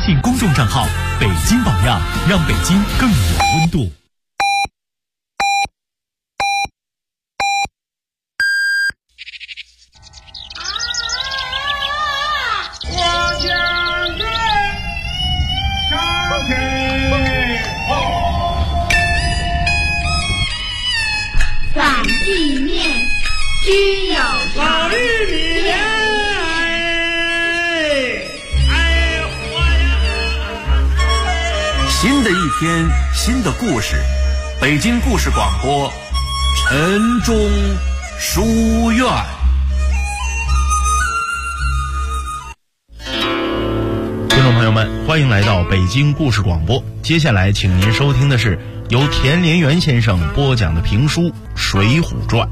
信公众账号“北京榜样”，让北京更有温度。 反地面须有法律面， 新的一天，新的故事，北京故事广播，晨钟书院。听众朋友们，欢迎来到北京故事广播。接下来，请您收听的是由田连元先生播讲的评书《水浒传》。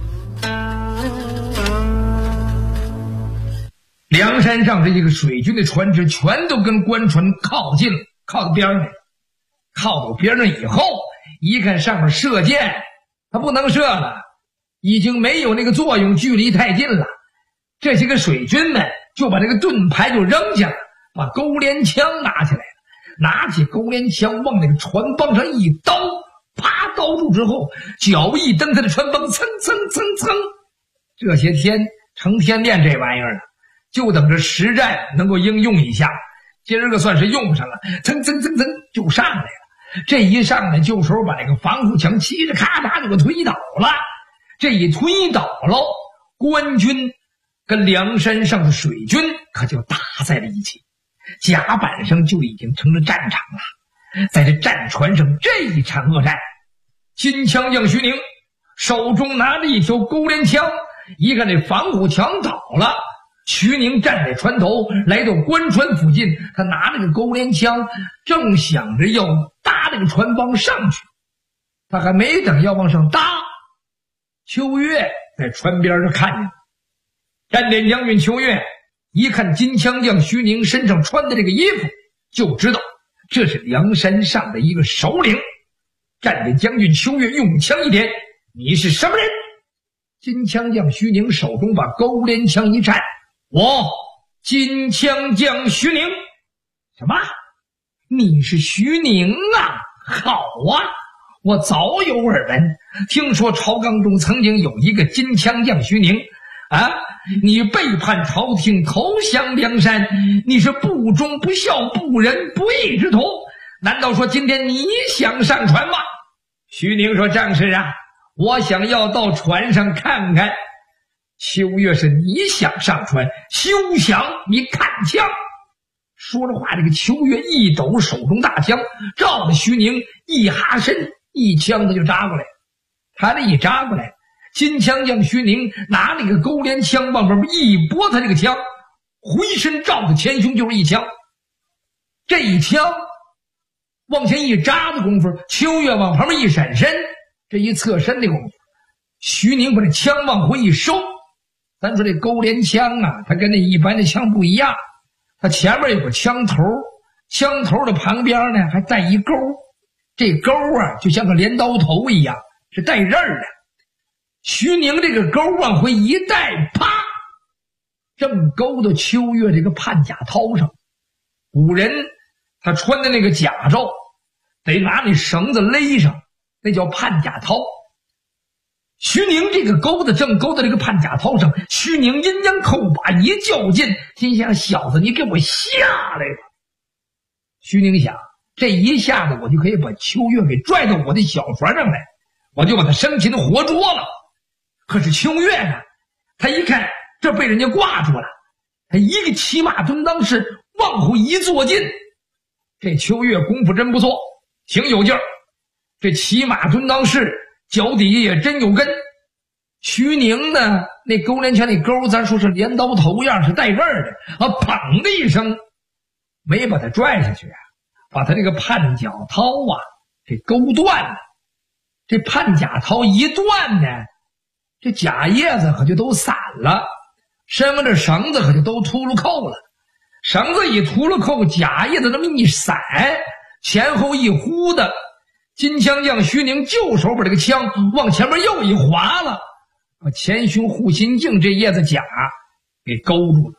梁山上这个水军的船只全都跟官船靠近了，靠到边上来了。靠到边上以后，一看上面射箭，它不能射了，已经没有那个作用，距离太近了。这些个水军们就把这个盾牌就扔下了，把钩镰枪拿起来了，拿起钩镰枪往那个船帮上一刀，啪刀住之后，脚一蹬，他的船帮蹭蹭蹭蹭。这些天成天练这玩意儿了，就等着实战能够应用一下。今儿个算是用上了，蹭蹭蹭蹭就上来了。这一上来就时候把那个防护墙嘁哩咔嚓就给推倒了。这一推倒了，官军跟梁山上的水军可就打在了一起，甲板上就已经成了战场了。在这战船上这一场恶战，金枪将徐宁手中拿着一条钩镰枪，一看这防护墙倒了，徐宁站在船头，来到官船附近，他拿着个钩镰枪，正想着要搭这个船帮上去。他还没等要往上搭，秋月在船边上看见了。站点将军秋月一看金枪将徐宁身上穿的这个衣服，就知道这是梁山上的一个首领。站点将军秋月用枪一点：“你是什么人？”金枪将徐宁手中把钩镰枪一站：“我金枪将徐宁。”“什么？你是徐宁啊？好啊，我早有耳闻，听说朝纲中曾经有一个金枪将徐宁啊，你背叛朝廷，投降梁山，你是不忠不孝不仁不义之徒，难道说今天你想上船吗？”徐宁说：“将士啊，我想要到船上看看。”秋月是：“你想上船，休想！你看枪！”说着话，这个秋月一抖手中大枪，照着徐宁一哈身，一枪子就扎过来。他这一扎过来，金枪将徐宁拿那个钩镰枪往旁边一拨，他这个枪回身照着前胸就是一枪。这一枪往前一扎的功夫，秋月往旁边一闪身，这一侧身的功夫，徐宁把这枪往回一收。咱说这钩镰枪啊，它跟那一般的枪不一样，它前面有个枪头，枪头的旁边呢还带一钩，这钩啊就像个镰刀头一样，是带刃的。徐宁这个钩往回一带，啪，正勾到秋月这个判甲涛上。古人他穿的那个甲胄得拿那绳子勒上，那叫判甲涛。徐宁这个钩子正勾到这个判甲涛上，徐宁阴阳扣把一较劲，心想：小子，你给我下来吧。徐宁想，这一下子我就可以把秋月给拽到我的小船上来，我就把他生擒活捉了。可是秋月呢，他一看这被人家挂住了，他一个骑马蹲裆式往后一坐进。这秋月功夫真不错，挺有劲儿，这骑马蹲裆式脚底下也真有根。徐宁呢，那钩镰枪那钩咱说是镰刀头样，是带刃的啊，砰的一声没把他拽下去啊，把他这个判甲涛啊给勾断了。这判甲涛一断呢，这甲叶子可就都散了，身上这绳子可就都秃噜扣了。绳子一秃噜扣，甲叶子这么一散，前后一呼的，金枪将徐宁就手把这个枪往前面又一划了，把前胸护心镜这叶子甲给勾住了。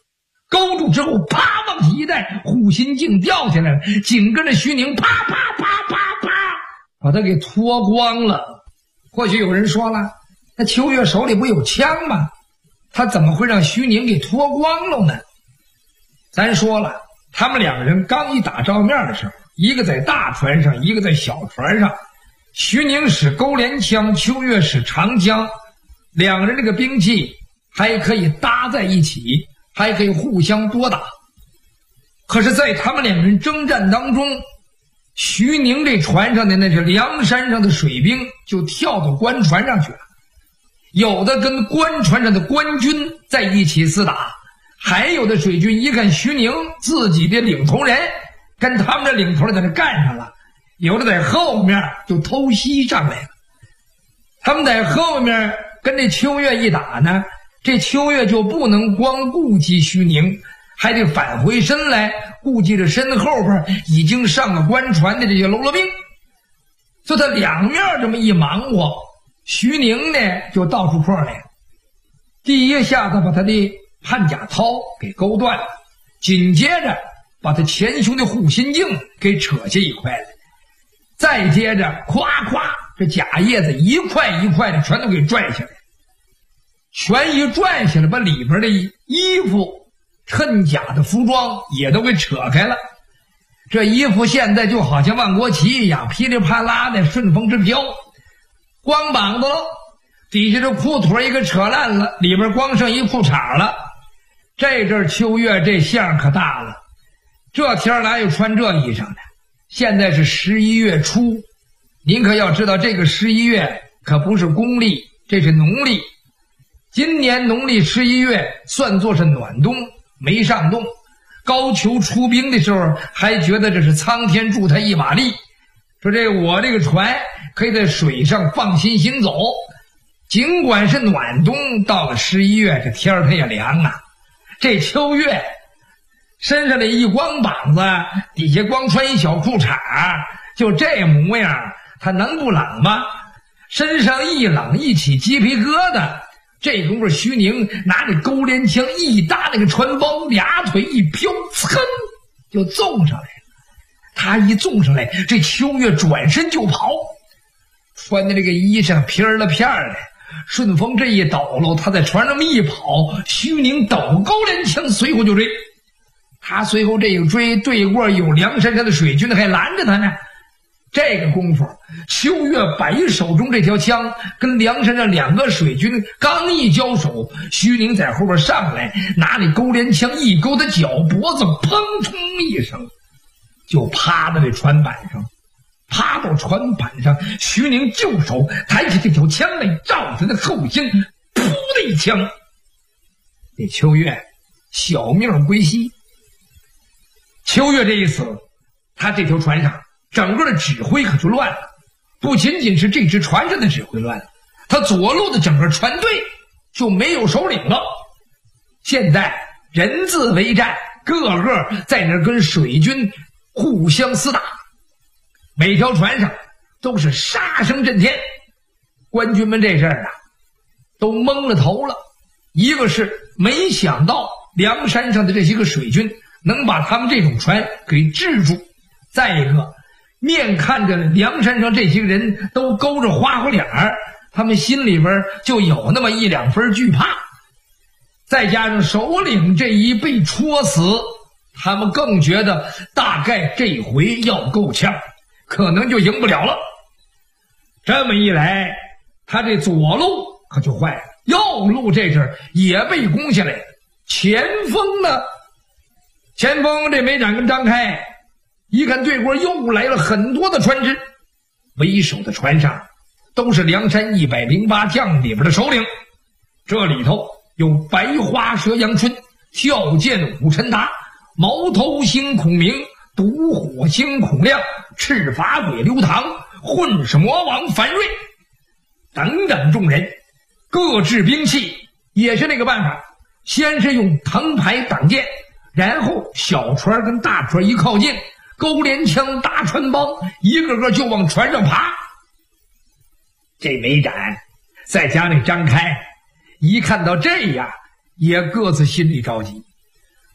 勾住之后，啪往起一带，护心镜掉下来了，紧跟着徐宁啪啪啪啪啪，把他给脱光了。或许有人说了，那秋月手里不有枪吗？他怎么会让徐宁给脱光了呢？咱说了，他们两个人刚一打照面的时候，一个在大船上，一个在小船上。徐宁使勾连枪，秋月使长枪，两个人这个兵器还可以搭在一起，还可以互相多打。可是在他们两人征战当中，徐宁这船上的那是梁山上的水兵就跳到官船上去了，有的跟官船上的官军在一起厮打，还有的水军一看徐宁自己的领头人跟他们的领头人在那干上了，有的在后面就偷袭上来了。他们在后面跟这秋月一打呢，这秋月就不能光顾及徐宁，还得返回身来顾及着身后边已经上了官船的这些喽啰兵。所以他两面这么一忙活，徐宁呢就到处破来。第一下子把他的汉甲绦给勾断了，紧接着把他前胸的护心镜给扯下一块来，再接着夸夸这甲叶子一块一块的全都给拽下来，全一拽下来，把里边的衣服衬甲的服装也都给扯开了。这衣服现在就好像万国旗一样，噼里啪啦的顺风直飘，光膀子喽，底下这裤腿一个扯烂了，里边光剩一裤衩了。这阵秋月这相可大了，这天哪有穿这衣裳的？现在是11月初，您可要知道，这个11月可不是公历，这是农历。今年农历11月算作是暖冬，没上冻。高俅出兵的时候还觉得这是苍天助他一把力，说我这个船可以在水上放心行走。尽管是暖冬，到了11月这天它也凉啊。这秋月身上的一光膀子，底下光穿一小裤衩，就这模样，他能不冷吗？身上一冷一起鸡皮疙瘩。这功夫徐宁拿着勾连枪一搭那个船包，俩腿一飘，噌就纵上来了。他一纵上来，这秋月转身就跑，穿的这个衣裳片儿了片儿的，顺风这一抖搂，他在船上一跑，徐宁抖勾连枪随后就追。他随后这一追，对过有梁山上的水军还拦着他呢。这个功夫，秋月摆手中这条枪，跟梁山上两个水军刚一交手，徐宁在后边上来，拿那勾连枪一勾他脚脖子，砰冲一声，就趴在这船板上。趴到船板上，徐宁就手抬起这条枪来，照他的后心，噗的一枪，这秋月小命归西。秋月这一死，他这条船上整个的指挥可就乱了，不仅仅是这只船上的指挥乱了，他左路的整个船队就没有首领了。现在人自为战，个个在那跟水军互相厮打，每条船上都是杀声震天。官军们这事儿啊，都蒙了头了。一个是没想到梁山上的这些个水军能把他们这种船给制住，再一个面看着梁山上这些人都勾着花花脸儿，他们心里边就有那么一两分惧怕。再加上首领这一被戳死，他们更觉得大概这回要够呛，可能就赢不了了。这么一来，他这左路可就坏了，右路这阵也被攻下来了。前锋呢？前锋这梅展跟张开一看对过又来了很多的船只，为首的船上都是梁山108将里边的首领，这里头有白花蛇杨春、跳涧武陈达、毛头星孔明、独火星孔亮、赤发鬼刘唐、混世魔王樊瑞等等众人。各制兵器也是那个办法，先是用藤牌挡箭，然后小船跟大船一靠近，勾连枪大船帮一个个就往船上爬。这梅展再加那张开，一看到这样也各自心里着急。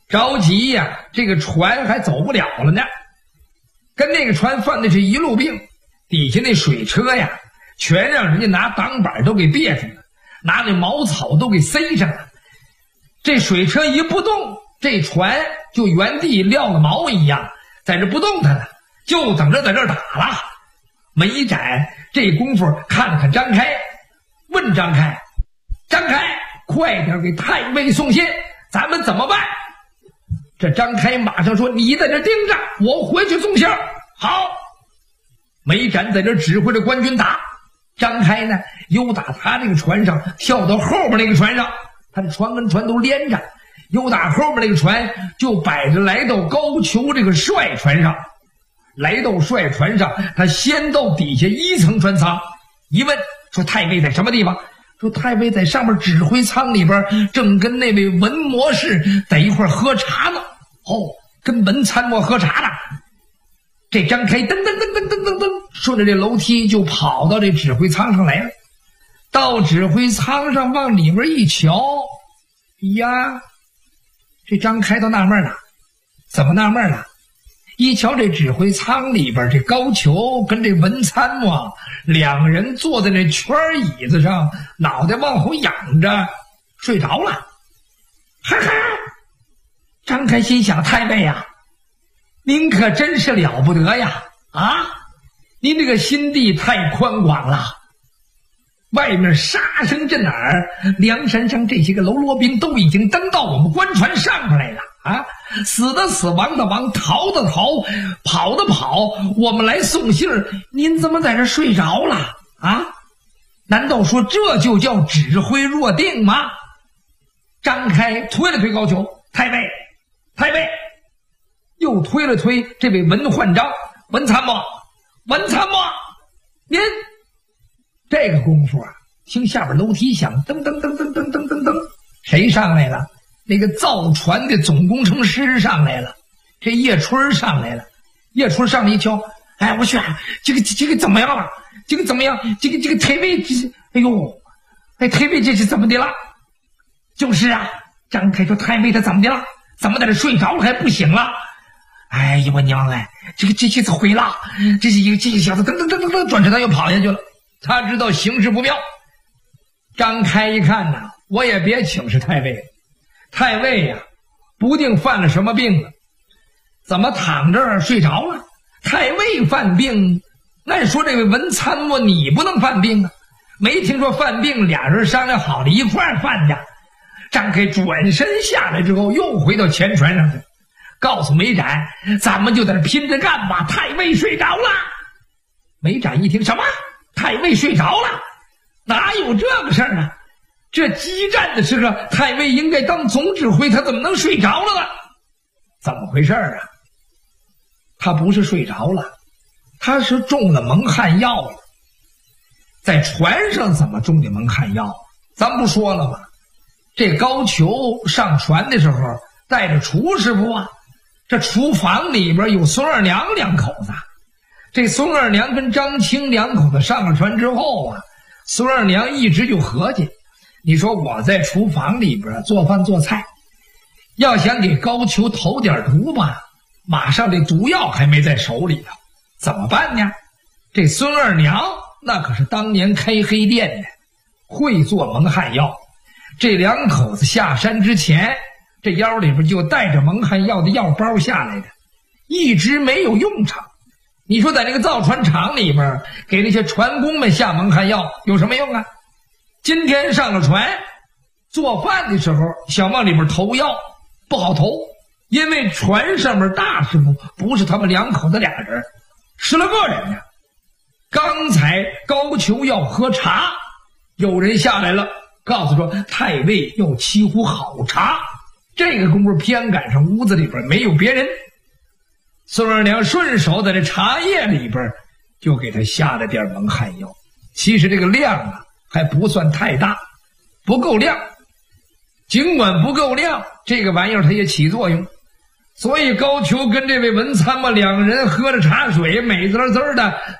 着急呀，这个船还走不了了呢。跟那个船犯的是一路病，底下那水车呀，全让人家拿挡板都给别上了，拿那茅草都给塞上了。这水车一不动，这船就原地撂了锚一样，在这不动弹了，就等着在这打了。梅展这功夫看了看张开，问张开：“张开，快点给太尉送信，咱们怎么办？”这张开马上说：“你在这盯着，我回去送信儿。”好，梅展在这指挥着官军打。张开呢，又打他这个船上跳到后边那个船上，他的船跟船都连着，又打后边那个船就摆着来到高俅这个帅船上。来到帅船上，他先到底下一层船舱，一问说：“太尉在什么地方？”说：“太尉在上面指挥舱里边，正跟那位文模式在一块喝茶呢。”哦，跟文参谋喝茶呢。这张开噔噔噔噔噔噔噔，顺着这楼梯就跑到这指挥舱上来了。到指挥舱上往里边一瞧，呀，这张开都纳闷了。怎么纳闷了？一瞧这指挥舱里边，这高俅跟这文参谋两人坐在那圈椅子上，脑袋往后仰着睡着了。哈哈，张开心想：太尉呀，您可真是了不得呀！啊，您这个心地太宽广了。外面杀声震耳，梁山上这些个喽啰兵都已经登到我们官船上边来了啊！死的死，亡的亡，逃的逃，跑的跑，我们来送信儿，您怎么在这睡着了啊？难道说这就叫指挥若定吗？张开推了推高俅：“太尉，太尉！”又推了推这位文焕章：“文参谋，文参谋，您。”这个功夫啊，听下边楼梯响，噔噔噔噔噔噔噔噔，谁上来了？那个造船的总工程师上来了，这叶春上来了。叶春上来一瞧，哎，我去，这个怎么样了？这个怎么样？这个太尉，哎呦，哎，太尉这是怎么的了？就是啊，张开说：“太尉他怎么的了？怎么在这睡着了还不醒了？”哎呀，我娘哎，这次毁了！这个小子噔噔噔噔噔转车他又跑下去了。他知道形势不妙。张开一看呐，我也别请示太尉了，太尉呀，不定犯了什么病了，怎么躺这儿睡着了？太尉犯病，那说这位文参谋你不能犯病啊？没听说犯病，俩人商量好了一块儿犯的。张开转身下来之后，又回到前船上去，告诉梅展：“咱们就在这拼着干吧。”太尉睡着了。梅展一听，什么？太尉睡着了？哪有这个事儿啊？这激战的时候，太尉应该当总指挥，他怎么能睡着了呢？怎么回事啊？他不是睡着了，他是中了蒙汗药了。在船上怎么中的蒙汗药？咱不说了吗？这高俅上船的时候带着厨师傅啊，这厨房里边有孙二娘两口子。这孙二娘跟张青两口子上了船之后啊，孙二娘一直就合计，你说我在厨房里边做饭做菜，要想给高俅投点毒吧，马上这毒药还没在手里头，怎么办呢？这孙二娘那可是当年开黑店的，会做蒙汗药。这两口子下山之前，这腰里边就带着蒙汗药的药包下来的，一直没有用场。你说在那个造船厂里边给那些船工们下蒙汗药有什么用啊？今天上了船做饭的时候想往里边投药不好投，因为船上面大师傅不是他们两口子俩人，10个人呢。刚才高俅要喝茶，有人下来了，告诉说太尉要沏壶好茶。这个功夫偏赶上屋子里边没有别人，孙二娘顺手在这茶叶里边就给他下了点蒙汗药。其实这个量啊还不算太大，不够量。尽管不够量，这个玩意儿它也起作用。所以高俅跟这位文参谋两人喝着茶水，美滋滋的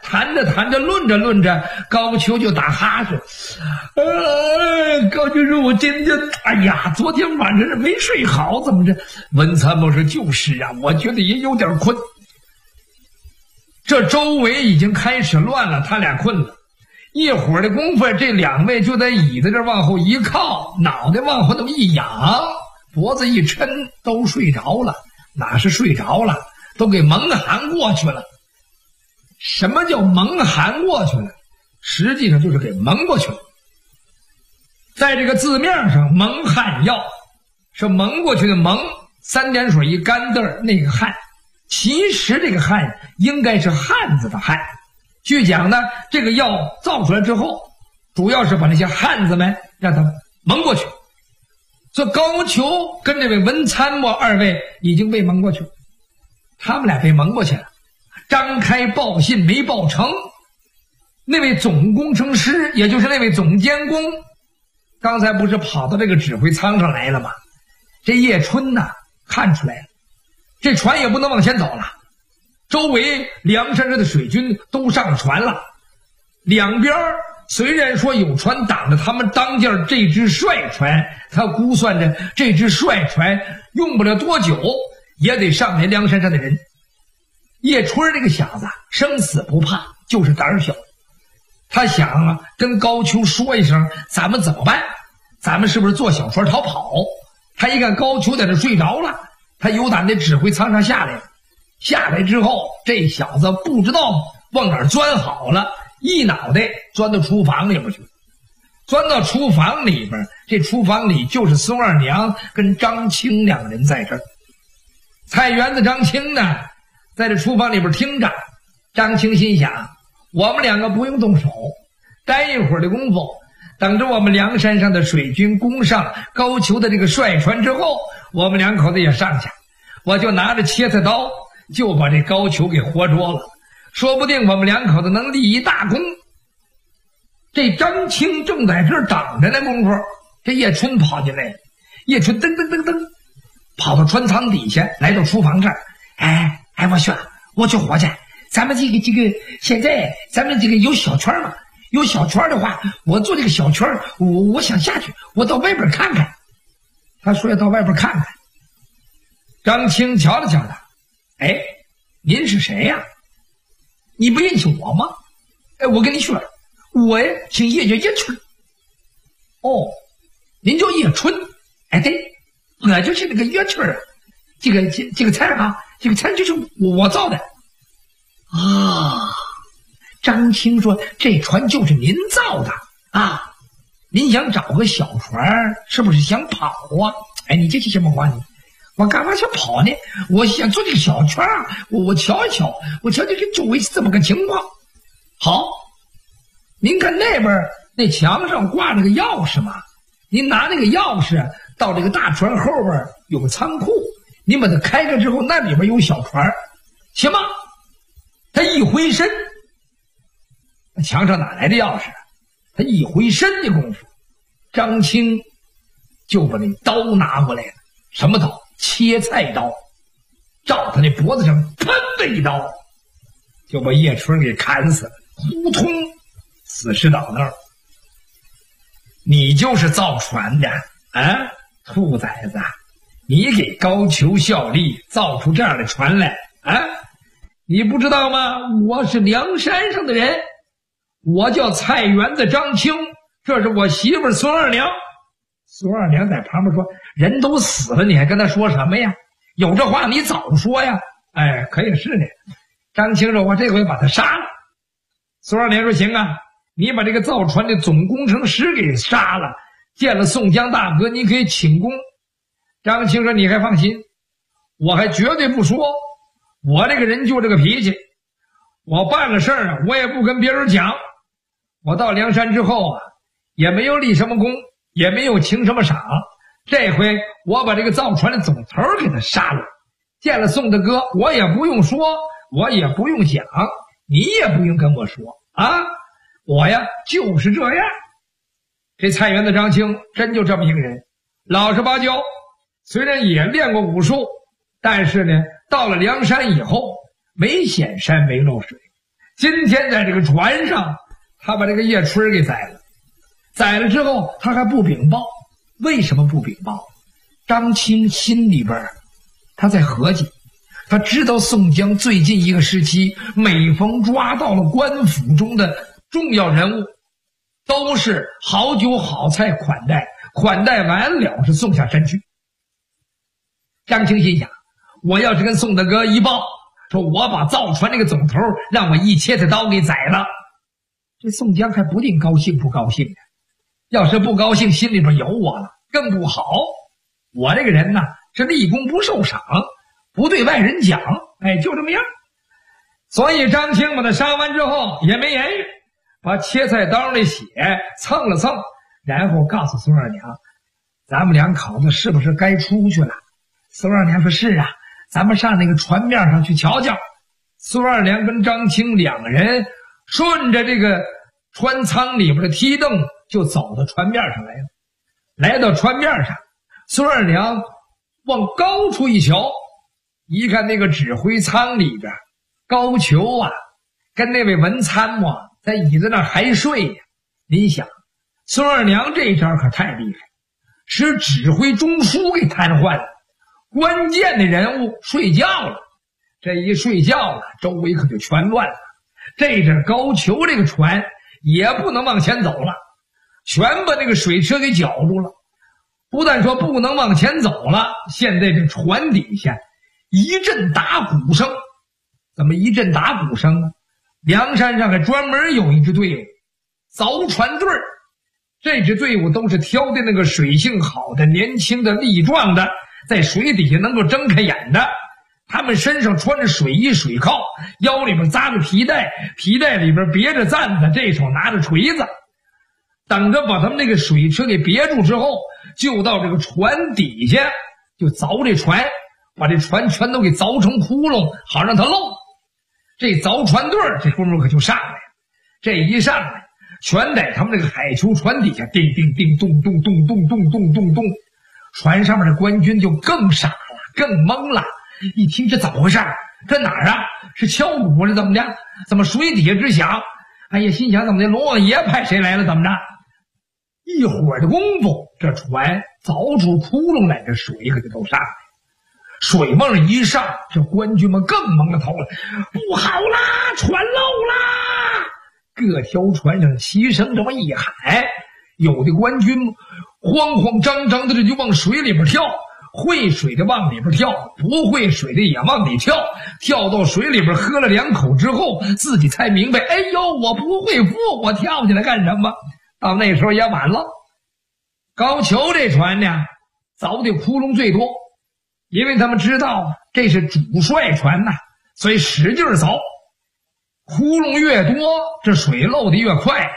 谈着谈着，论着论着，高俅就打哈欠。高俅说：“我今天，哎呀，昨天晚上没睡好，怎么着？”文参谋说：“就是啊，我觉得也有点困。”这周围已经开始乱了，他俩困了。一会儿的功夫，这两位就在椅子这往后一靠，脑袋往后那么一仰，脖子一抻，都睡着了。哪是睡着了，都给蒙含过去了。什么叫蒙含过去了？实际上就是给蒙过去了。在这个字面上，蒙汗药是蒙过去的蒙，3点水一干字儿，那个汗，其实这个汗应该是汉子的汗。据讲呢，这个药造出来之后，主要是把那些汉子们让他蒙过去。这高俅跟这位文参谋二位已经被蒙过去了，他们俩被蒙过去了。张开报信没报成，那位总工程师，也就是那位总监工，刚才不是跑到这个指挥舱上来了吗？这叶春呐，看出来了，这船也不能往前走了，周围梁山上的水军都上船了，两边虽然说有船挡着他们当间这只帅船，他估算着这只帅船用不了多久也得上来梁山上的人。叶春这个小子生死不怕，就是胆小。他想啊，跟高俅说一声，咱们怎么办？咱们是不是坐小船逃跑？他一看高俅在这睡着了，他有胆在指挥舱上下来了。下来之后，这小子不知道往哪儿钻好了，一脑袋钻到厨房里边去。钻到厨房里边，这厨房里就是孙二娘跟张青两个人在这儿。菜园子张青呢，在这厨房里边听着。张青心想，我们两个不用动手，待一会儿的功夫，等着我们梁山上的水军攻上高俅的这个帅船之后，我们两口子也上去，我就拿着切菜刀就把这高俅给活捉了，说不定我们两口子能立一大功。这张青正在这儿等着那功夫，这叶春跑进来，叶春噔噔噔噔跑到船舱底下，来到厨房这儿。我去伙计，咱们这个现在咱们这个有小圈吗？有小圈的话，我做这个小圈，我想下去，我到外边看看。他说要到外边看看。张青瞧了瞧他，哎，您是谁呀？你不认识我吗？哎，我跟你说，我呀姓叶，叫叶春。哦，您叫叶春？哎，对，我就是那个叶春啊。这个菜啊，这个菜就是我造的啊。张青说：“这船就是您造的啊！您想找个小船，是不是想跑啊？哎，你这是什么话呢？我干嘛想跑呢？我想做这个小船啊！我瞧一瞧，我瞧这个周围是这么个情况。好，您看那边那墙上挂着个钥匙嘛，您拿那个钥匙到这个大船后边有个仓库，您把它开开之后，那里边有小船，行吗？”他一回身。墙上哪来的钥匙？他一回身的功夫，张青就把那刀拿过来了。什么刀？切菜刀。照他那脖子上砰的一刀，就把叶春给砍死了，呼通，死尸倒那儿。你就是造船的啊，兔崽子！你给高俅效力，造出这样的船来啊？你不知道吗？我是梁山上的人。我叫菜园子张青，这是我媳妇孙二娘。孙二娘在旁边说：“人都死了，你还跟他说什么呀？有这话你早说呀！”哎，可也是呢。张青说：“我这回把他杀了。”孙二娘说：“行啊，你把这个造船的总工程师给杀了，见了宋江大哥，你可以请功。”张青说：“你还放心，我还绝对不说。我这个人就这个脾气，我办了事儿啊，我也不跟别人讲。我到梁山之后啊，也没有立什么功，也没有请什么赏。这回我把这个造船的总头给他杀了。见了宋大哥，我也不用说，我也不用讲，你也不用跟我说啊。我呀就是这样。”这菜园子张青真就这么一个人，老实巴交，虽然也练过武术，但是呢，到了梁山以后，没显山没露水， 今天在这个船上，他把这个叶春给宰了。宰了之后，他还不禀报。为什么不禀报？张青心里边他在合计，他知道宋江最近一个时期每逢抓到了官府中的重要人物，都是好酒好菜款待，款待完了是送下山去。张青心想，我要是跟宋大哥一报，说我把造船那个总头让我一切的刀给宰了，这宋江还不定高兴不高兴呢。要是不高兴，心里边有我了，更不好。我这个人呢，是立功不受赏，不对外人讲，就这么样。所以张青把他杀完之后也没言语，把切菜刀那血蹭了蹭，然后告诉孙二娘，咱们两口子是不是该出去了？孙二娘说是啊，咱们上那个船面上去瞧瞧。孙二娘跟张青两个人顺着这个船舱里边的梯凳就走到船面上来了。来到船面上，孙二娘往高处一瞧，一看那个指挥舱里边高俅啊跟那位文参谋在椅子那还睡呀。您想，孙二娘这招可太厉害，使指挥中枢给瘫痪了，关键的人物睡觉了。这一睡觉了，周围可就全乱了。这阵高俅这个船也不能往前走了，全把那个水车给绞住了。不但说不能往前走了，现在这船底下一阵打鼓声。怎么一阵打鼓声呢？梁山上还专门有一支队伍，凿船队儿。这支队伍都是挑的那个水性好的、年轻的、力壮的，在水底下能够睁开眼的。他们身上穿着水衣水铐，腰里边扎着皮带，皮带里边别着簪子，这手拿着锤子。等着把他们那个水车给别住之后，就到这个船底下就凿这船，把这船全都给凿成窟窿，好让它漏。这凿船队这功夫可就上来了。这一上来，全在他们这个海球船底下叮叮叮咚咚咚咚咚咚咚咚。船上面的官军就更傻了，更懵了。一听这怎么回事？这哪儿啊？是敲鼓了怎么的？怎么水底下直响？哎呀，心想怎么的？龙王爷派谁来了？怎么着？一会儿的功夫，这船凿出窟窿来，这水可就都上来。水梦一上，这官军们更蒙了头了。不好啦，船漏啦！各条船上齐声这么一喊，有的官军慌慌张张的这就往水里边跳，会水的往里边跳，不会水的也往里跳。跳到水里边喝了2口之后，自己才明白，哎呦，我不会浮，我跳进来干什么？到那时候也晚了。高俅这船呢，凿的窟窿最多，因为他们知道这是主帅船呐，所以使劲凿，窟窿越多，这水漏的越快。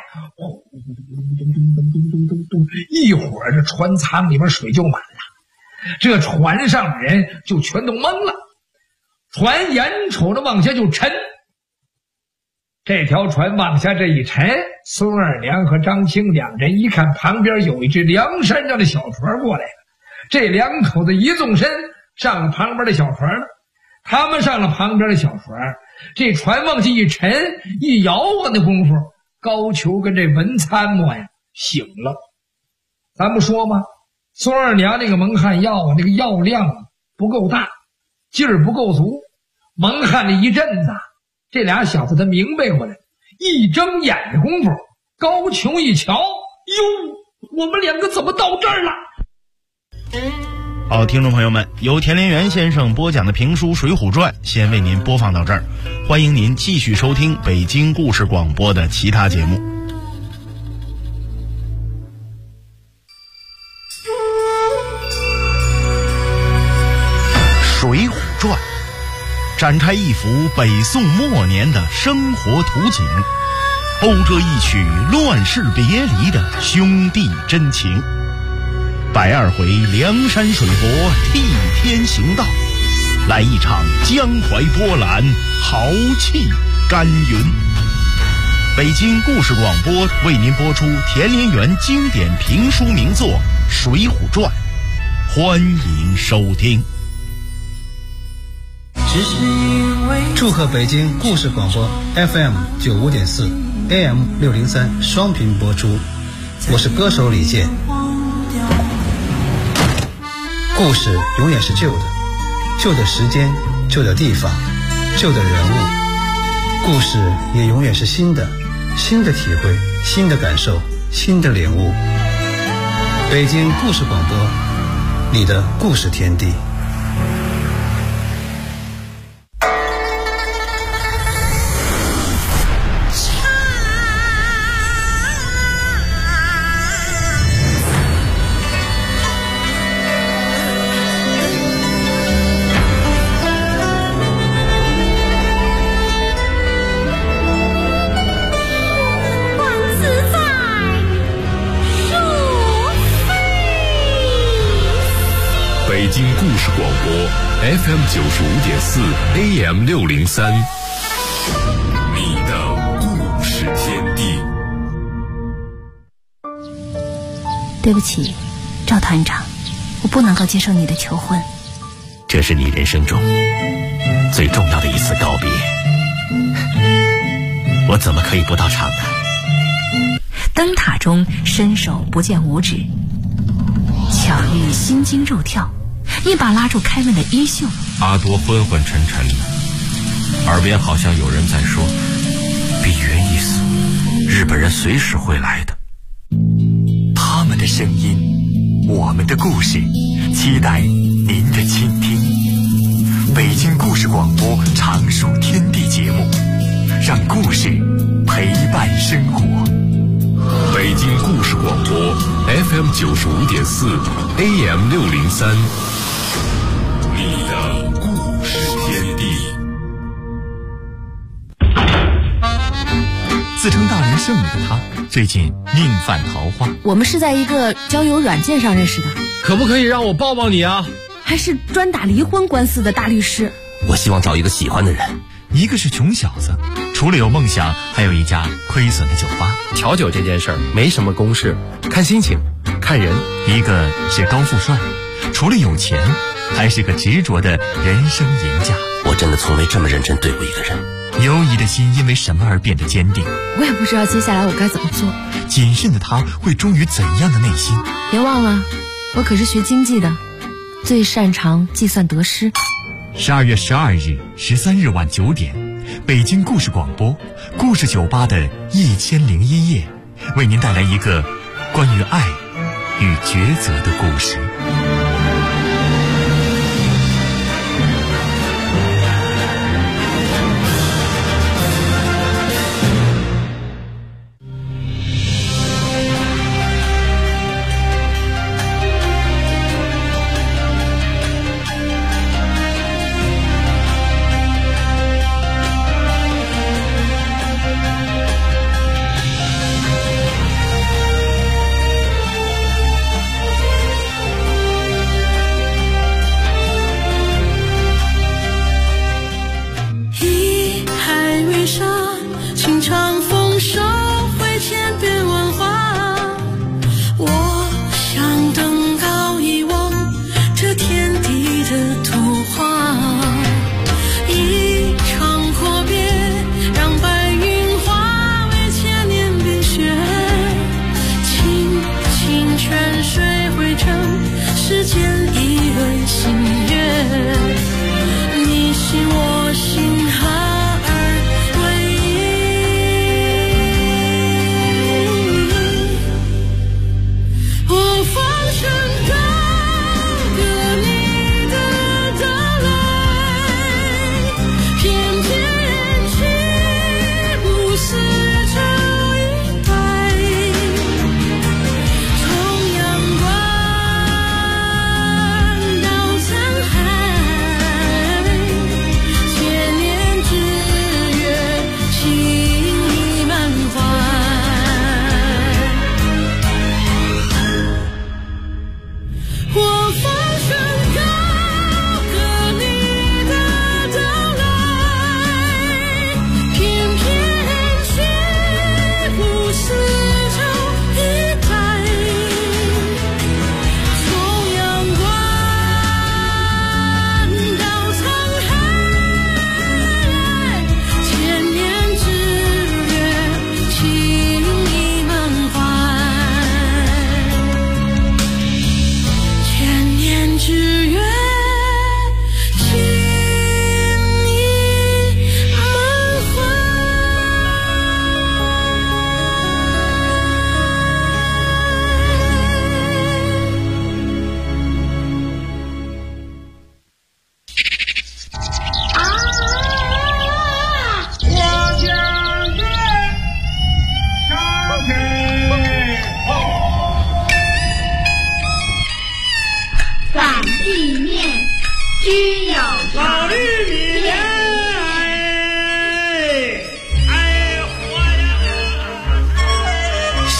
一会儿这船舱里边水就满了，这船上人就全都懵了，船眼瞅着往下就沉。这条船往下这一沉，孙二娘和张青两人一看旁边有一只梁山上的小船过来了，这两口子一纵身上了旁边的小船了。他们上了旁边的小船，这船往下一沉一摇晃的功夫，高俅跟这文参谋呀醒了。咱不说吗？孙二娘那个蒙汗药啊，那个药量不够大，劲儿不够足，蒙汗了一阵子，这俩小子他明白过来，一睁眼的功夫，高俅一瞧，哟，我们两个怎么到这儿了？ 好，听众朋友们，由田连元先生播讲的评书《水浒传》先为您播放到这儿，欢迎您继续收听北京故事广播的其他节目。《水浒传》展开一幅北宋末年的生活图景，勾着一曲乱世别离的兄弟真情。102回梁山水泊替天行道，来一场江淮波澜，豪气干云。北京故事广播为您播出田连元经典评书名作《水浒传》，欢迎收听。 祝贺北京故事广播 FM 95.4 AM 603双频播出，我是歌手李健。故事永远是旧的，旧的时间，旧的地方，旧的人物。故事也永远是新的，新的体会，新的感受，新的领悟。北京故事广播，你的故事天地。 北京故事广播 FM 95.4 AM 603，你的故事天地。 对不起，赵团长，我不能够接受你的求婚。 这是你人生中最重要的一次告别，我怎么可以不到场呢？ 灯塔中伸手不见五指，巧遇心惊肉跳，一把拉住凯文的衣袖。 阿多昏昏沉沉的，耳边好像有人在说：“比约一死，日本人随时会来的。” 他们的声音，我们的故事，期待您的倾听。北京故事广播常数天地节目，让故事陪伴生活。 北京故事广播 FM 95.4 AM 603，你的故事天地。 自称大龄剩女的她，最近命犯桃花。 我们是在一个交友软件上认识的。 可不可以让我抱抱你啊？ 还是专打离婚官司的大律师。 我希望找一个喜欢的人。 一个是穷小子，除了有梦想，还有一家亏损的酒吧。 调酒这件事儿没什么公式，看心情，看人。 一个是高富帅，除了有钱，还是个执着的人生赢家。 我真的从未这么认真对过一个人。 犹疑的心因为什么而变得坚定？ 我也不知道接下来我该怎么做。 谨慎的他会忠于怎样的内心？ 别忘了，我可是学经济的，最擅长计算得失。 12月12日、13日晚9点，北京故事广播故事酒吧的1001夜，为您带来一个关于爱与抉择的故事。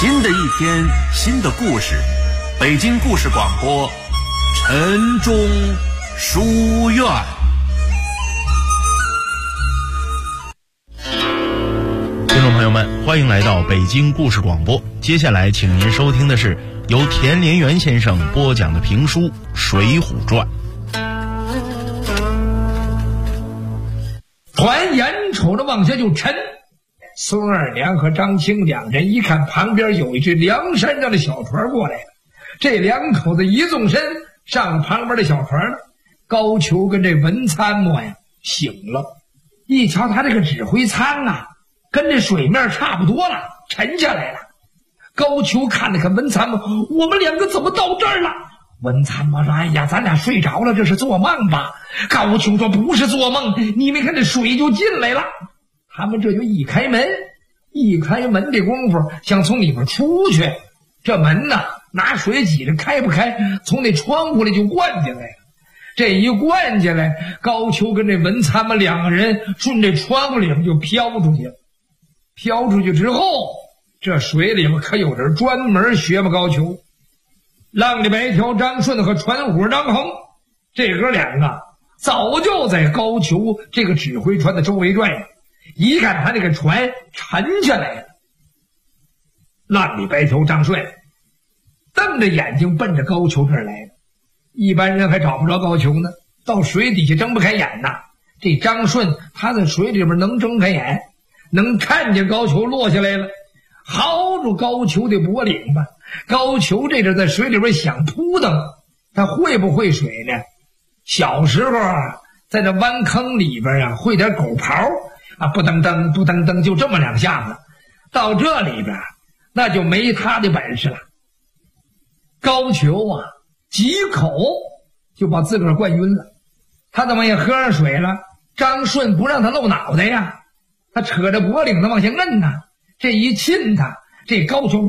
新的一天，新的故事，北京故事广播，晨钟书院。 听众朋友们，欢迎来到北京故事广播。接下来，请您收听的是由田连元先生播讲的评书《水浒传》。 船眼瞅着往下就沉。孙二娘和张青两人一看旁边有一只梁山上的小船过来了，这两口子一纵身上了旁边的小船了。高俅跟这文参谋呀醒了，一瞧他这个指挥舱啊跟这水面差不多了，沉下来了。高俅看了看文参谋，我们两个怎么到这儿了？文参谋说，哎呀，咱俩睡着了，这是做梦吧？高俅说，不是做梦，你没看这水就进来了。他们这就一开门的功夫想从里边出去，这门呢拿水挤着开不开，从那窗户里就灌进来了。这一灌进来，高俅跟这文参谋两个人顺这窗户里面就飘出去了。飘出去之后，这水里面可有人专门学吧高俅。浪里白条张顺和船虎张衡这哥两个早就在高俅这个指挥船的周围转悠，一看他这个船沉下来了，浪里白条张顺瞪着眼睛奔着高俅这儿来了。一般人还找不着高俅呢，到水底下睁不开眼呐。这张顺他在水里边能睁开眼，能看见高俅落下来了，薅住高俅的脖领吧。高俅这阵在水里边想扑腾，他会不会水呢？小时候啊，在这湾坑里边啊，会点狗刨啊，不噔噔不噔噔，就这么两下子。到这里边那就没他的本事了。高俅啊几口就把自个儿灌晕了，他怎么也喝上水了？张顺不让他露脑袋呀，他扯着脖领子往下摁呐，这一亲他，这高俅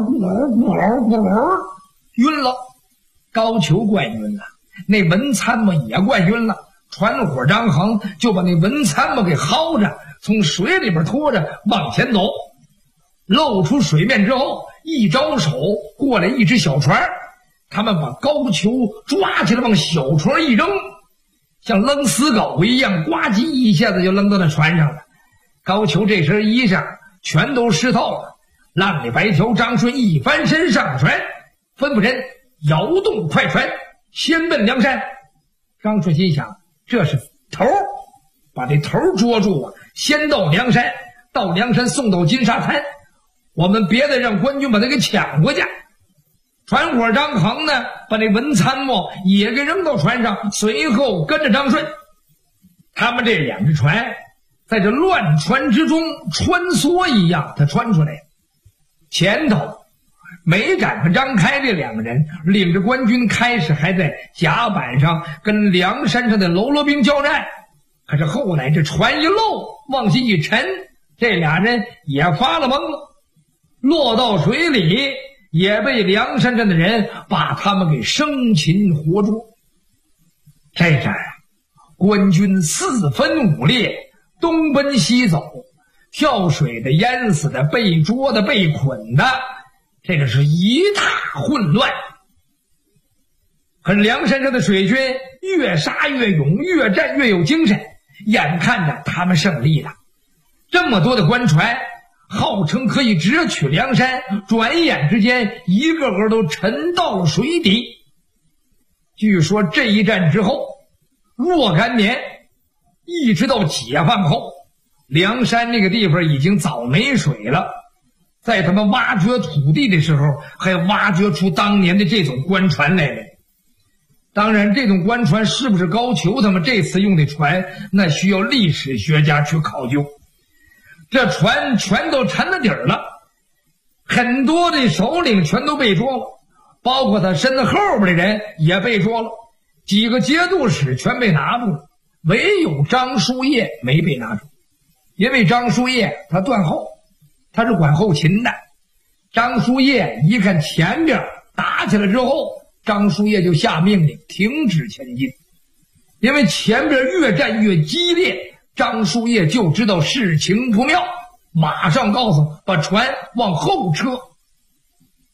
晕了。高俅灌晕了，那文参谋也灌晕了，船伙张衡就把那文参谋给薅着，从水里边拖着往前走。露出水面之后，一招手过来一只小船，他们把高俅抓起来往小船一扔，像扔死狗一样，呱唧一下子就扔到那船上了。高俅这身衣裳全都湿透了。浪里白条张顺一翻身上船，吩咐人摇动快船，先奔梁山。张顺心想，这是头，把这头捉住啊，先到梁山，到梁山送到金沙滩，我们别再让官军把他给抢回去。船伙张衡呢，把那文参谋也给扔到船上，随后跟着张顺。他们这两只船在这乱船之中穿梭一样，他穿出来。前头梅展和张开这两个人领着官军开始还在甲板上跟梁山上的喽啰兵交战，可是后来这船一漏往下一沉，这俩人也发了懵了，落到水里，也被梁山上的人把他们给生擒活捉。这阵官军四分五裂，东奔西走，跳水的、淹死的、被捉的、被捆的，这个是一大混乱。可是梁山上的水军越杀越勇，越战越有精神，眼看着他们胜利了。这么多的官船号称可以直取梁山，转眼之间一个个都沉到了水底。据说这一战之后若干年，一直到解放后，梁山那个地方已经早没水了。在他们挖掘土地的时候，还挖掘出当年的这种官船来了。当然这种官船是不是高俅他们这次用的船，那需要历史学家去考究。这船全都沉到底儿了，很多的首领全都被捉了，包括他身子后边的人也被捉了，几个节度使全被拿住了，唯有张叔夜没被拿住。因为张叔夜他断后，他是管后勤的。张叔夜一看前边打起来之后，张叔夜就下命令停止前进，因为前边越战越激烈，张叔夜就知道事情不妙，马上告诉把船往后撤。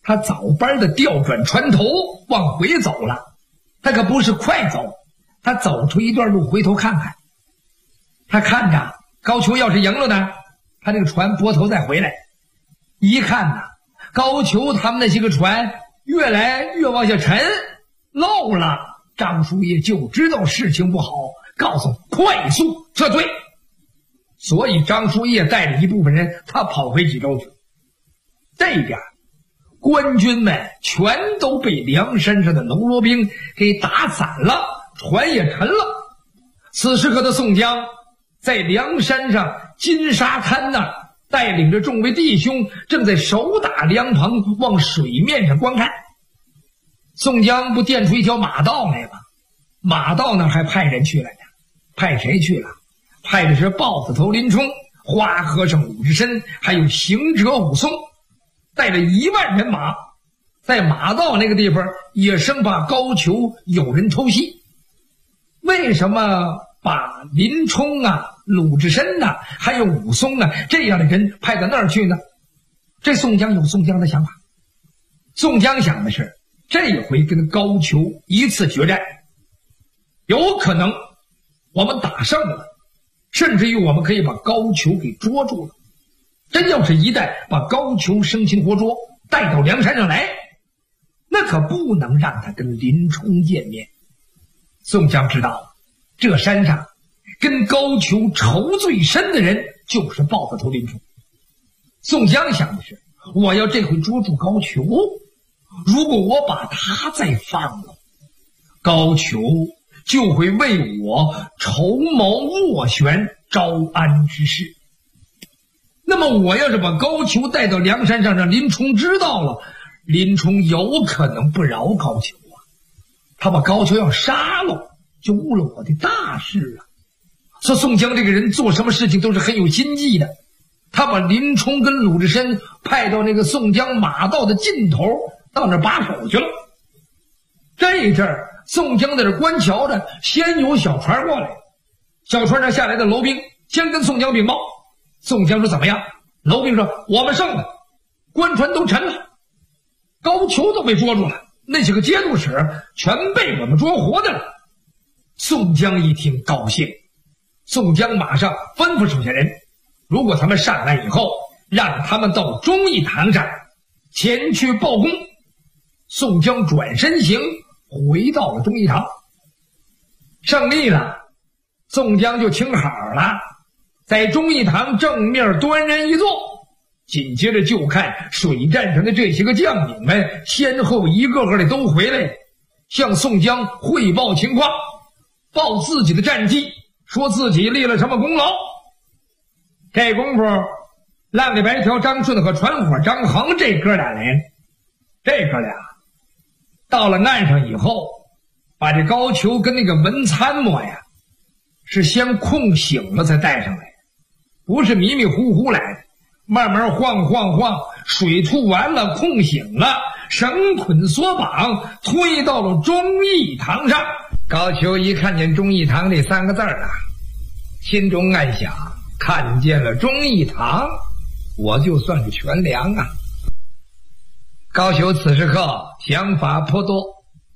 他早班的调转船头往回走了，他可不是快走，他走出一段路回头看看，他看着高俅要是赢了呢，他这个船拨头再回来，一看呢，高俅他们那些个船越来越往下沉，漏了。张叔夜就知道事情不好，告诉快速撤退。所以张叔夜带着一部分人，他跑回济州去。这边官军们全都被梁山上的喽啰兵给打散了，船也沉了。此时刻的宋江在梁山上金沙滩那儿，带领着众位弟兄正在手打凉棚往水面上观看。宋江不垫出一条马道来吗？马道那还派人去了呢。派谁去了？派的是豹子头林冲、花和尚鲁智深，还有行者武松，带了1万人马，在马道那个地方也生怕高俅有人偷袭。为什么把林冲啊、鲁智深啊还有武松啊这样的人派到那儿去呢？这宋江有宋江的想法。宋江想的是这回跟高俅一次决战，有可能我们打胜了，甚至于我们可以把高俅给捉住了。真要是一旦把高俅生擒活捉带到梁山上来，那可不能让他跟林冲见面。宋江知道了，这山上跟高俅仇最深的人就是豹子头林冲。宋江想的是，我要这回捉住高俅，如果我把他再放了，高俅就会为我筹谋斡旋招安之事。那么我要是把高俅带到梁山上，让林冲知道了，林冲有可能不饶高俅啊，他把高俅要杀了，就误了我的大事啊。说宋江这个人做什么事情都是很有心计的，他把林冲跟鲁智深派到那个宋江马道的尽头，到那把守去了。这一阵儿宋江在这观瞧着，先有小船过来，小船上下来的楼兵先跟宋江禀报。宋江说怎么样？楼兵说我们胜了，官船都沉了，高俅都被捉住了，那些个节度使全被我们捉活的了。宋江一听高兴，宋江马上吩咐手下人，如果他们上来以后，让他们到忠义堂上前去报功。宋江转身行，回到了忠义堂。胜利了，宋江就请好了，在忠义堂正面端然一坐，紧接着就看水战上的这些个将领们先后一个个的都回来，向宋江汇报情况，报自己的战绩，说自己立了什么功劳。这功夫浪里白条张顺和船伙张衡这哥俩来了。这哥俩到了岸上以后，把这高俅跟那个文参谋呀是先控醒了才带上来，不是迷迷糊糊来的，慢慢晃，水吐完了，控醒了，绳捆索绑，推到了忠义堂上。高俅一看见忠义堂这3个字啊，心中暗想，看见了忠义堂，我就算是全凉啊。高俅此时刻想法颇多。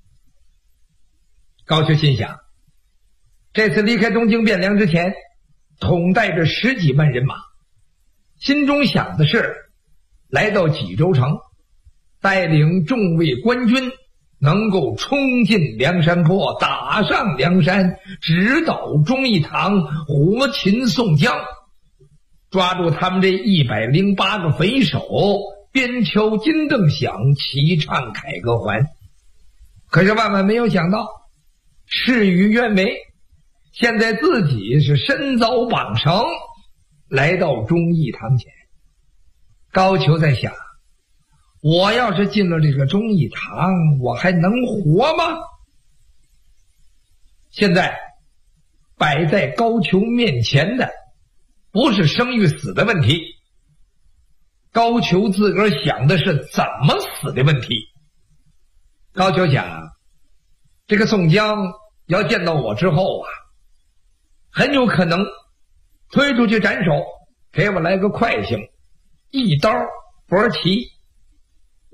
高俅心想，这次离开东京汴梁之前，统带着10几万人马，心中想的是来到济州城，带领众位官军能够冲进梁山泊，打上梁山，直捣忠义堂，活擒宋江，抓住他们这108个匪首，边敲金镫响，齐唱凯歌还。可是万万没有想到，事与愿违，现在自己是身遭绑绳，来到忠义堂前。高俅在想，我要是进了这个忠义堂，我还能活吗？现在摆在高俅面前的不是生与死的问题，高俅自个儿想的是怎么死的问题。高俅想，这个宋江要见到我之后啊，很有可能推出去斩首，给我来个快刑，一刀脖齐。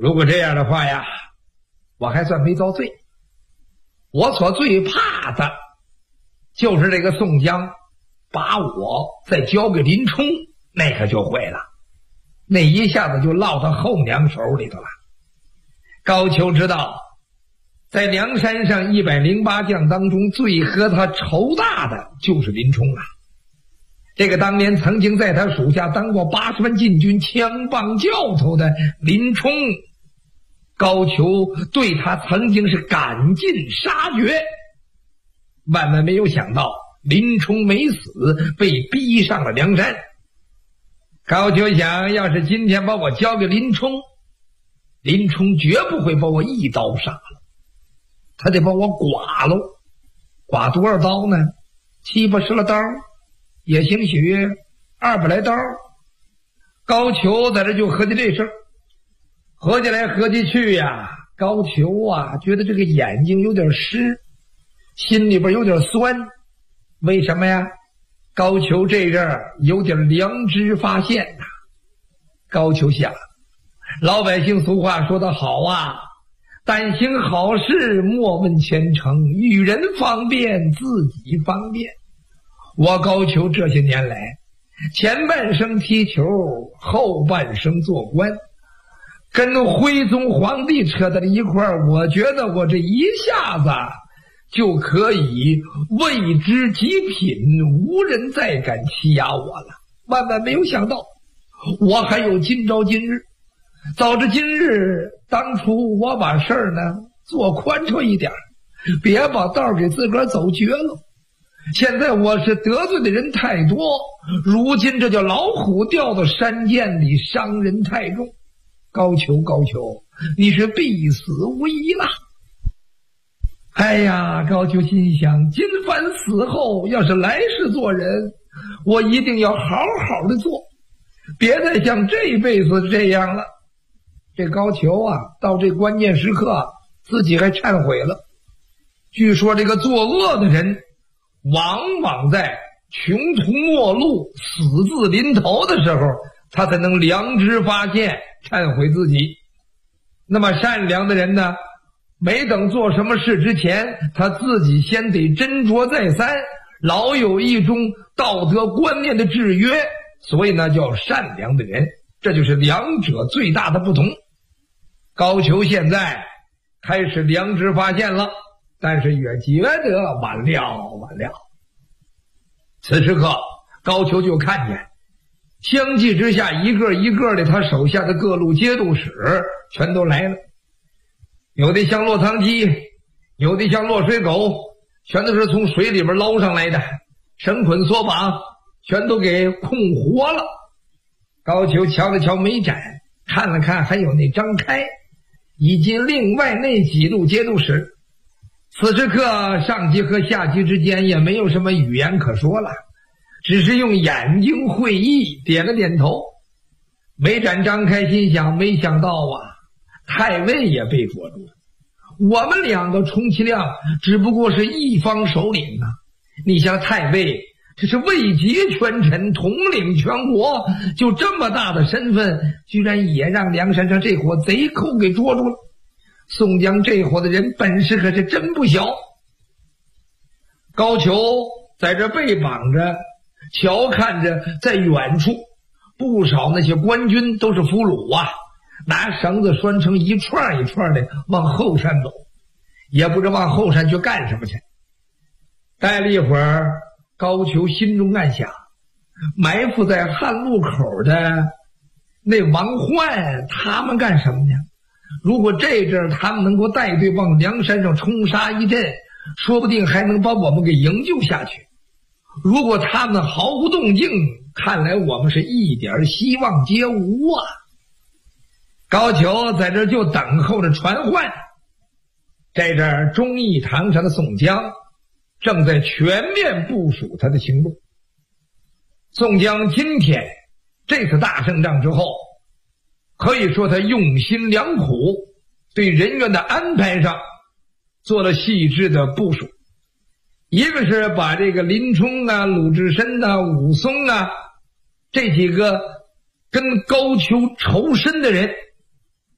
如果这样的话呀，我还算没遭罪。我所最怕的就是这个宋江把我再交给林冲，那可就坏了，那一下子就落到后娘手里头了。高俅知道在梁山上108将当中最和他仇大的就是林冲了。这个当年曾经在他属下当过80万禁军枪棒教头的林冲，高俅对他曾经是赶尽杀绝。万万没有想到林冲没死，被逼上了梁山。高俅想，要是今天把我交给林冲，林冲绝不会把我一刀杀了，他得把我剐喽。剐多少刀呢？70-80了刀，也兴许200来刀。高俅在这就合计这事儿，合计来合计去呀，高俅啊觉得这个眼睛有点湿，心里边有点酸。为什么呀？高俅这阵儿有点良知发现呐。高俅想，老百姓俗话说得好啊，但行好事莫问前程，与人方便自己方便。我高俅这些年来，前半生踢球，后半生做官，跟徽宗皇帝扯到了一块儿，我觉得我这一下子就可以位之极品，无人再敢欺压我了。万万没有想到，我还有今朝今日。早知今日，当初我把事儿呢做宽敞一点，别把道给自个儿走绝了。现在我是得罪的人太多，如今这叫老虎掉到山涧里，伤人太重。高俅，你是必死无疑了。哎呀，高俅心想，今番死后要是来世做人，我一定要好好的做，别再像这辈子这样了。这高俅啊，到这关键时刻自己还忏悔了。据说这个作恶的人往往在穷途末路、死字临头的时候，他才能良知发现，忏悔自己。那么善良的人呢，没等做什么事之前，他自己先得斟酌再三，老有一种道德观念的制约，所以呢叫善良的人。这就是两者最大的不同。高俅现在开始良知发现了，但是也觉得晚了。此时刻高俅就看见相继之下一个一个的他手下的各路节度使全都来了，有的像落汤鸡，有的像落水狗，全都是从水里边捞上来的，绳捆索绑全都给控活了。高俅瞧了瞧梅展，看了看还有那张开以及另外那几路节度使。此时刻上级和下级之间也没有什么语言可说了，只是用眼睛会意，点了点头。梅展张开心想，没想到啊，太尉也被捉住了。我们两个充其量只不过是一方首领啊，你像太尉，这是位极权臣，统领全国，就这么大的身份，居然也让梁山上这伙贼寇给捉住了。宋江这伙的人本事可是真不小。高俅在这被绑着，瞧看着在远处不少那些官军都是俘虏啊，拿绳子拴成一串一串的往后山走，也不知往后山去干什么去。待了一会儿，高俅心中暗想，埋伏在汉路口的那王焕他们干什么呢？如果这阵他们能够带队往梁山上冲杀一阵，说不定还能把我们给营救下去。如果他们毫无动静，看来我们是一点希望皆无啊。高俅在这就等候着传唤。这阵忠义堂上的宋江正在全面部署他的行动。宋江今天这次大胜仗之后，可以说他用心良苦，对人员的安排上做了细致的部署。一个是把这个林冲啊、鲁智深啊、武松啊这几个跟高俅仇深的人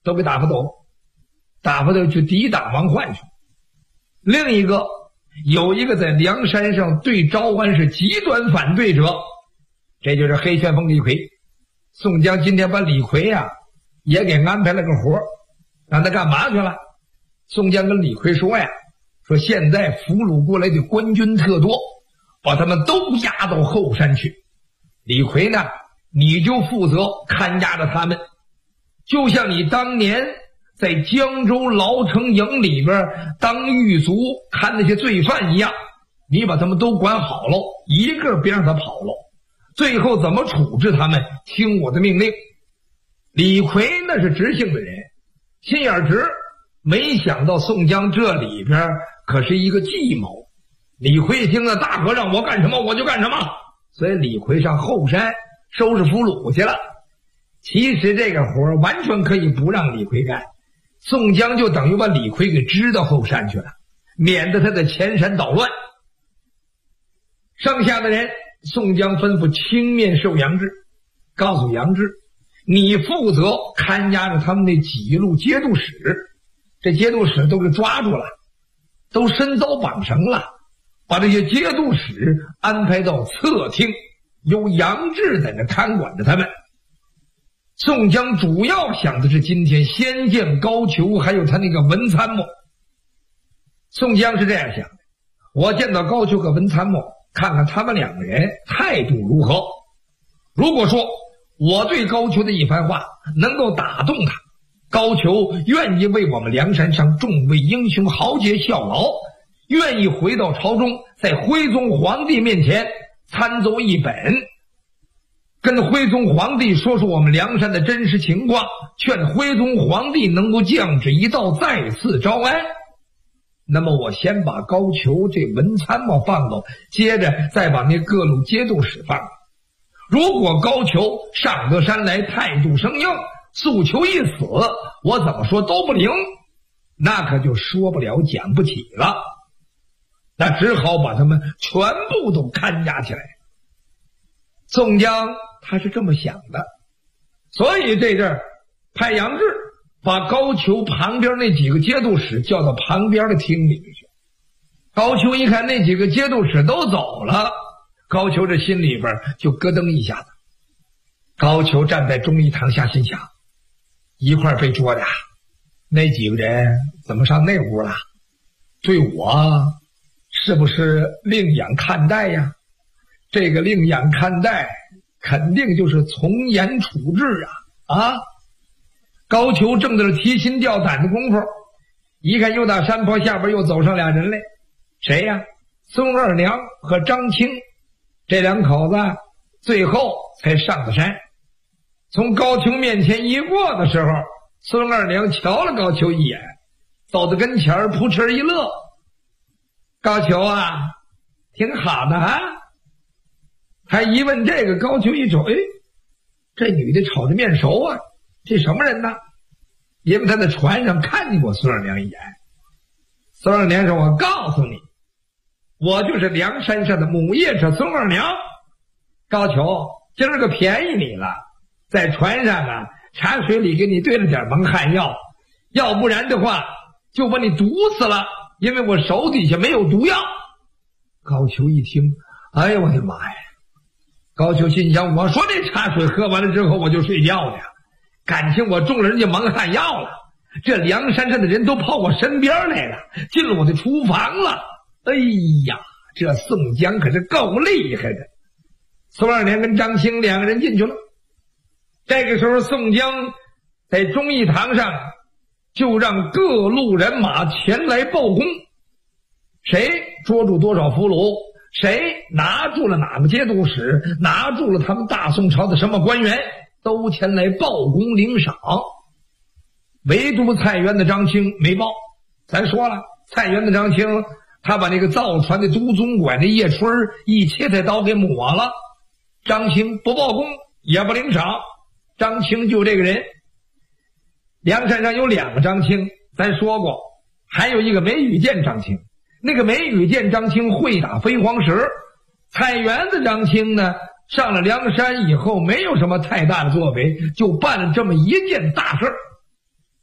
都给打发走，打发到去抵挡王焕去。另一个有一个在梁山上对招安是极端反对者，这就是黑旋风李逵。宋江今天把李逵也给安排了个活，让他干嘛去了？宋江跟李逵说说现在俘虏过来的官军特多，把他们都押到后山去。李逵呢，你就负责看押着他们，就像你当年在江州牢城营里边当狱卒看那些罪犯一样，你把他们都管好了，一个别让他跑了，最后怎么处置他们，听我的命令。李逵那是直性的人，心眼直，没想到宋江这里边可是一个计谋。李逵一听了，大和尚我干什么我就干什么，所以李逵上后山收拾俘虏去了。其实这个活完全可以不让李逵干，宋江就等于把李逵给支到后山去了，免得他的前山捣乱。剩下的人宋江吩咐青面兽杨志，告诉杨志，你负责看押着他们那几路节度使，这节度使都给抓住了，都身遭绑绳了，把这些节度使安排到侧厅，由杨志在那看管着他们。宋江主要想的是今天先见高俅还有他那个文参谋。宋江是这样想的，我见到高俅和文参谋，看看他们两个人态度如何。如果说我对高俅的一番话能够打动他，高俅愿意为我们梁山上众位英雄豪杰效劳，愿意回到朝中，在徽宗皇帝面前参奏一本，跟徽宗皇帝说说我们梁山的真实情况，劝徽宗皇帝能够降旨一道，再次招安。那么我先把高俅这文参谋放了，接着再把那各路节度使放了。如果高俅上得山来态度生硬，诉求一死，我怎么说都不灵，那可就说不了讲不起了，那只好把他们全部都看押起来。宋江他是这么想的，所以这阵儿派杨志把高俅旁边那几个节度使叫到旁边的厅里去。高俅一看那几个节度使都走了，高俅这心里边就咯噔一下子。高俅站在忠义堂下，心想，一块被捉的那几个人怎么上那屋了？对我是不是另眼看待呀？这个另眼看待肯定就是从严处置啊！高俅正在这提心吊胆的功夫，一看又打山坡下边又走上俩人来。谁呀？孙二娘和张青，这两口子最后才上的山。从高俅面前一过的时候，孙二娘瞧了高俅一眼，走到跟前扑哧一乐。高俅啊，挺好的啊。他一问这个，高俅一瞅，这女的瞅着面熟啊，这什么人呢？因为他在船上看见过孙二娘一眼。孙二娘说，我告诉你，我就是梁山上的母夜叉孙二娘。高俅，今儿个便宜你了，在船上茶水里给你兑了点蒙汗药，要不然的话就把你毒死了，因为我手底下没有毒药。高俅一听，哎呦我的妈呀！高俅心想，我说这茶水喝完了之后我就睡觉的，感情我中了人家蒙汗药了，这梁山上的人都跑我身边来了，进了我的厨房了。哎呀，这宋江可是够厉害的。孙二娘跟张青两个人进去了。这个时候宋江在忠义堂上就让各路人马前来报功，谁捉住多少俘虏，谁拿住了哪个节度使，拿住了他们大宋朝的什么官员，都前来报功领赏。唯独菜园的张青没报。咱说了，菜园的张青他把那个造船的都总管的叶春一切菜刀给抹了，张青不报功也不领赏。张青就这个人。梁山上有两个张青，咱说过，还有一个梅雨剑张青。那个梅雨剑张青会打飞黄石，菜园子张青呢，上了梁山以后没有什么太大的作为，就办了这么一件大事。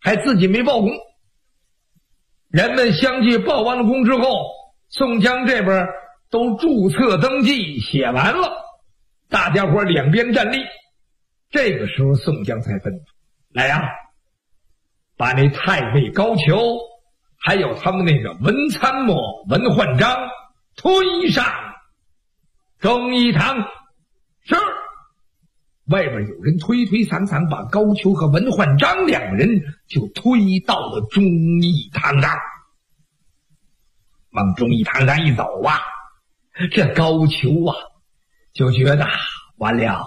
还自己没报功。人们相继报完了功之后，宋江这边都注册登记写完了，大家伙两边站立。这个时候宋江才吩咐：来呀，把那太尉高俅还有他们那个文参谋文焕章推上忠义堂。是。外边有人推推搡搡，把高俅和文焕章两人就推到了忠义堂上。往忠义堂上一走啊，这高俅啊就觉得完了，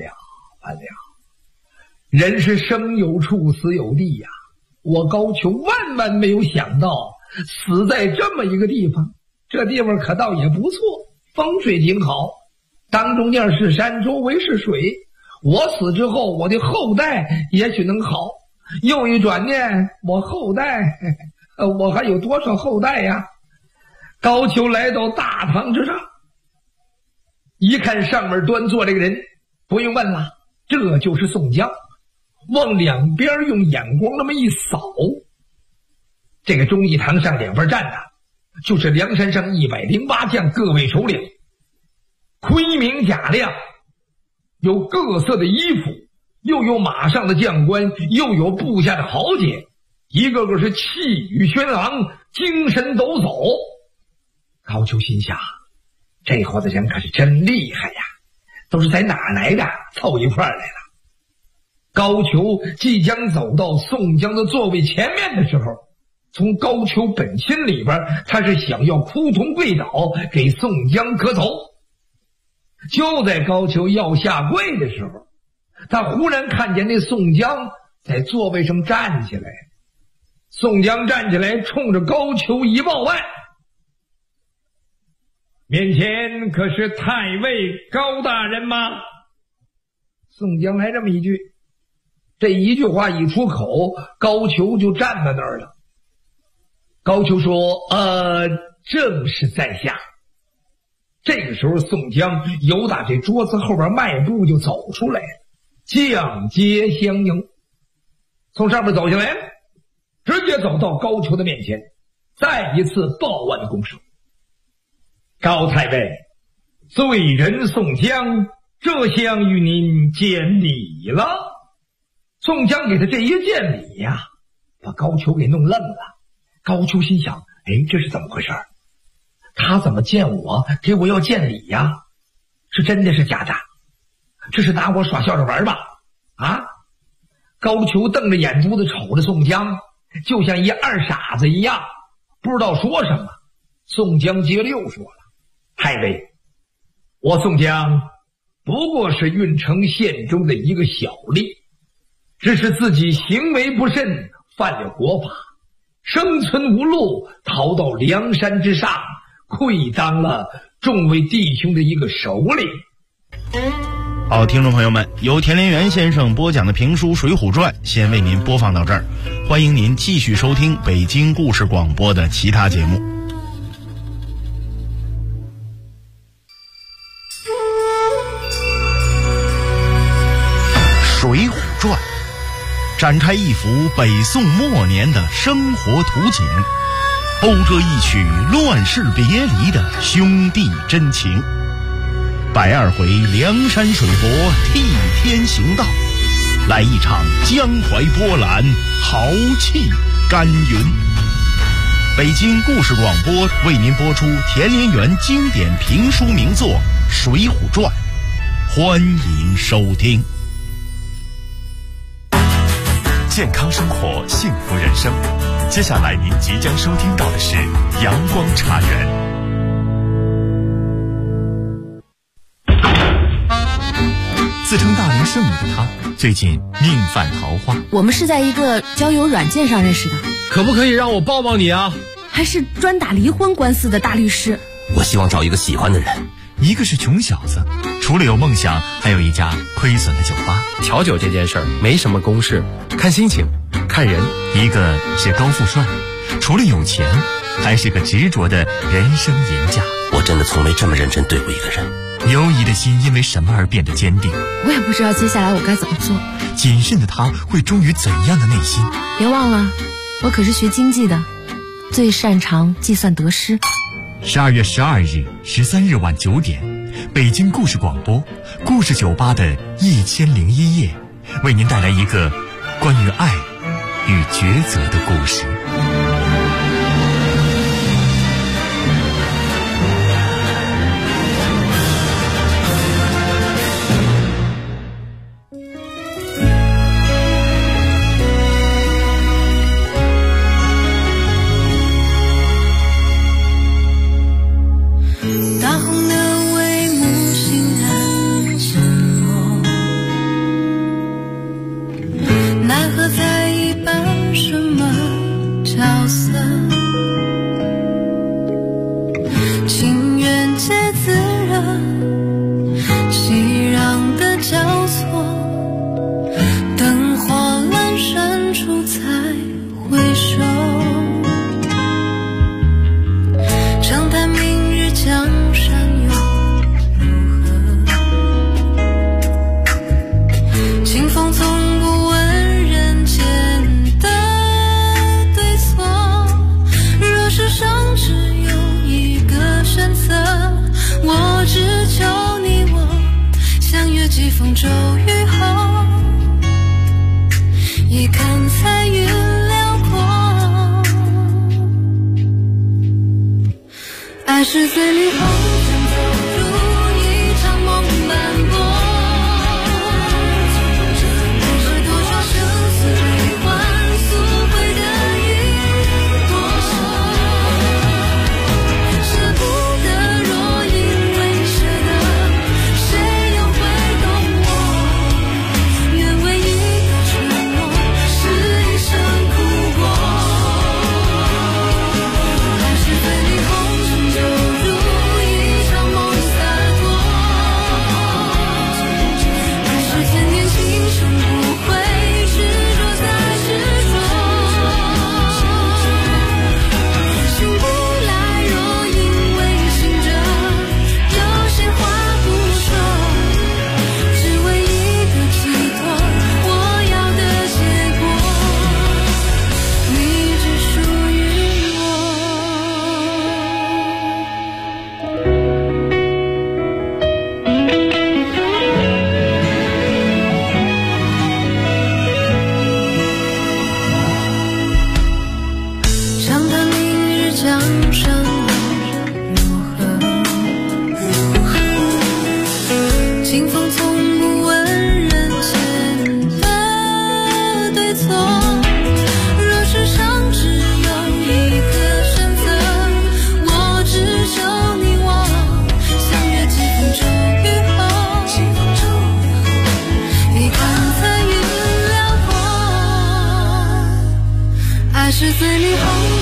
人是生有处死有地呀，我高俅万万没有想到死在这么一个地方。这地方可倒也不错，风水挺好，当中间是山，周围是水，我死之后我的后代也许能好。又一转念，我后代我还有多少后代呀？高俅来到大堂之上，一看上面端坐这个人，不用问了，这就是宋江。往两边用眼光那么一扫，这个忠义堂上两边站的就是梁山上108将各位首领，盔明甲亮，有各色的衣服，又有马上的将官，又有部下的豪杰，一个个是气宇轩昂，精神抖擞。高俅心想，这伙子人可是真厉害呀，都是在哪来的，凑一块来了。高俅即将走到宋江的座位前面的时候，从高俅本心里边，他是想要扑通跪倒给宋江磕头。就在高俅要下跪的时候，他忽然看见那宋江在座位上站起来。宋江站起来，冲着高俅一报万：面前可是太尉高大人吗？宋江来这么一句，这一句话一出口，高俅就站在那儿了。高俅说：正是在下。这个时候宋江由打这桌子后边迈步就走出来了，将阶相迎，从上面走下来，直接走到高俅的面前，再一次报完公事。高太尉，罪人宋江这厢与您见礼了。宋江给他这一见礼呀，把高俅给弄愣了。高俅心想，这是怎么回事？他怎么见我给我要见礼呀？是真的是假的？这是拿我耍笑着玩吧？啊！高俅瞪着眼珠子瞅着宋江，就像一二傻子一样，不知道说什么。宋江接着又说了：太尉，我宋江不过是郓城县中的一个小吏，只是自己行为不慎，犯了国法，生存无路，逃到梁山之上，愧当了众位弟兄的一个首领。 好，听众朋友们，由田连元先生播讲的评书《水浒传》先为您播放到这儿，欢迎您继续收听北京故事广播的其他节目。《水浒传》展开一幅北宋末年的生活图景，勾着一曲乱世别离的兄弟真情。102回梁山水泊替天行道，来一场江淮波澜，豪气干云。北京故事广播为您播出田连元经典评书名作《水浒传》，欢迎收听。 健康生活，幸福人生。接下来您即将收听到的是阳光茶园。自称大龄剩女的她，最近命犯桃花。 我们是在一个交友软件上认识的。 可不可以让我抱抱你啊？ 还是专打离婚官司的大律师。 我希望找一个喜欢的人。 一个是穷小子，除了有梦想，还有一家亏损的酒吧。 调酒这件事儿没什么公式，看心情，看人。 一个是高富帅，除了有钱，还是个执着的人生赢家。 我真的从没这么认真对过一个人。 犹疑的心因为什么而变得坚定？ 我也不知道接下来我该怎么做。 谨慎的他会忠于怎样的内心？ 别忘了，我可是学经济的，最擅长计算得失。 12月12日、13日晚9点，北京故事广播故事酒吧的1001夜，为您带来一个关于爱与抉择的故事。 是最迷红尘走入一场梦斑驳，是多少生死悲欢赎回的一朵，舍不得若因为舍得，谁又会懂我？愿为一个承诺，是一生苦过，还是最迷红尘走入一场梦洒脱，还是千年情深不悔，执着再执着，醒不来若因为醒着，有些话不说，只为一个寄托，我要的结果，你只属于我。长叹明日江山如何？清风从不问人间的对错。若世上只有一个选择，我只求你我相约几分钟雨后，你看彩云辽阔，爱是最迷红